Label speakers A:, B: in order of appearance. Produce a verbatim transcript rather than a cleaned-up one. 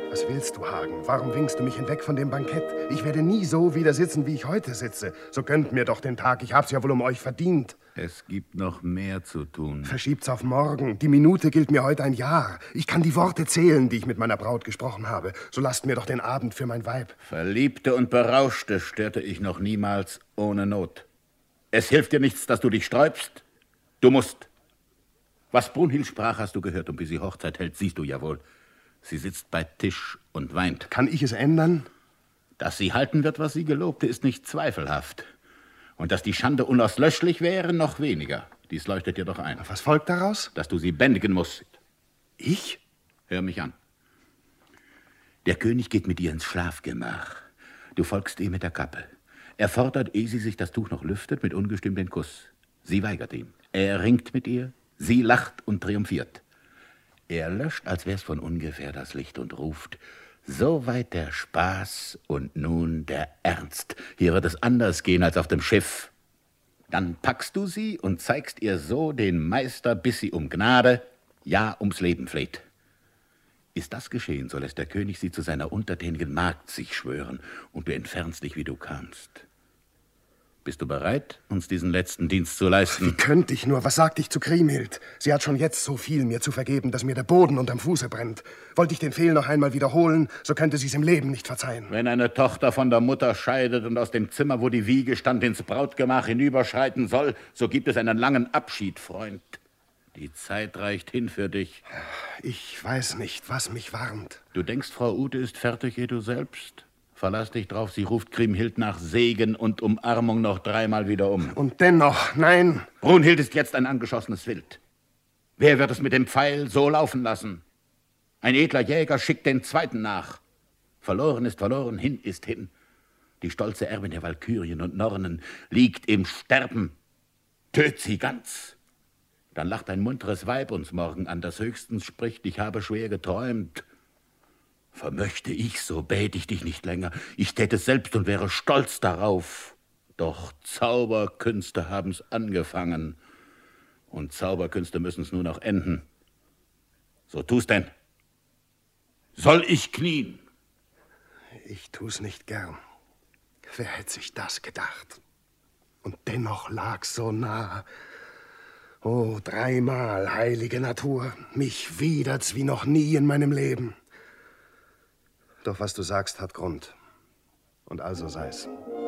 A: Was willst du, Hagen? Warum winkst du mich hinweg von dem Bankett? Ich werde nie so wieder sitzen, wie ich heute sitze. So gönnt mir doch den Tag. Ich hab's ja wohl um euch verdient.
B: Es gibt noch mehr zu tun.
A: Verschiebt's auf morgen. Die Minute gilt mir heute ein Jahr. Ich kann die Worte zählen, die ich mit meiner Braut gesprochen habe. So lasst mir doch den Abend für mein Weib.
B: Verliebte und Berauschte störte ich noch niemals ohne Not. Es hilft dir nichts, dass du dich sträubst. Du musst. Was Brunhild sprach, hast du gehört. Und wie sie Hochzeit hält, siehst du ja wohl. Sie sitzt bei Tisch und weint.
A: Kann ich es ändern?
B: Dass sie halten wird, was sie gelobte, ist nicht zweifelhaft. Und dass die Schande unauslöschlich wäre, noch weniger. Dies leuchtet dir doch ein.
A: Was folgt daraus?
B: Dass du sie bändigen musst.
A: Ich?
B: Hör mich an. Der König geht mit ihr ins Schlafgemach. Du folgst ihm mit der Kappe. Er fordert, ehe sie sich das Tuch noch lüftet, mit ungestüm den Kuss. Sie weigert ihn. Er ringt mit ihr. Sie lacht und triumphiert. Er löscht, als wär's von ungefähr, das Licht und ruft: Soweit der Spaß und nun der Ernst. Hier wird es anders gehen als auf dem Schiff. Dann packst du sie und zeigst ihr so den Meister, bis sie um Gnade, ja ums Leben fleht. Ist das geschehen, so lässt der König sie zu seiner untertänigen Magd sich schwören, und du entfernst dich, wie du kamst. Bist du bereit, uns diesen letzten Dienst zu leisten?
A: Wie könnte ich nur? Was sagte ich zu Kriemhild? Sie hat schon jetzt so viel mir zu vergeben, dass mir der Boden unterm Fuße brennt. Wollte ich den Fehl noch einmal wiederholen, so könnte sie es im Leben nicht verzeihen.
B: Wenn eine Tochter von der Mutter scheidet und aus dem Zimmer, wo die Wiege stand, ins Brautgemach hinüberschreiten soll, so gibt es einen langen Abschied, Freund. Die Zeit reicht hin für dich.
A: Ich weiß nicht, was mich warnt.
B: Du denkst, Frau Ute ist fertig, ehe du selbst? Verlass dich drauf, sie ruft Kriemhild nach Segen und Umarmung noch dreimal wieder um.
A: Und dennoch, nein.
B: Brunhild ist jetzt ein angeschossenes Wild. Wer wird es mit dem Pfeil so laufen lassen? Ein edler Jäger schickt den zweiten nach. Verloren ist verloren, hin ist hin. Die stolze Erbin der Walkürien und Nornen liegt im Sterben. Töt sie ganz. Dann lacht ein munteres Weib uns morgen an, das höchstens spricht: Ich habe schwer geträumt. Vermöchte ich, so bät ich dich nicht länger. Ich tät es selbst und wäre stolz darauf. Doch Zauberkünste haben's angefangen. Und Zauberkünste müssen's nun auch enden. So tu's denn. Soll ich knien?
A: Ich tu's nicht gern. Wer hätte sich das gedacht? Und dennoch lag's so nah. Oh, dreimal, heilige Natur, mich widert's wie noch nie in meinem Leben. Doch was du sagst, hat Grund. Und also sei's.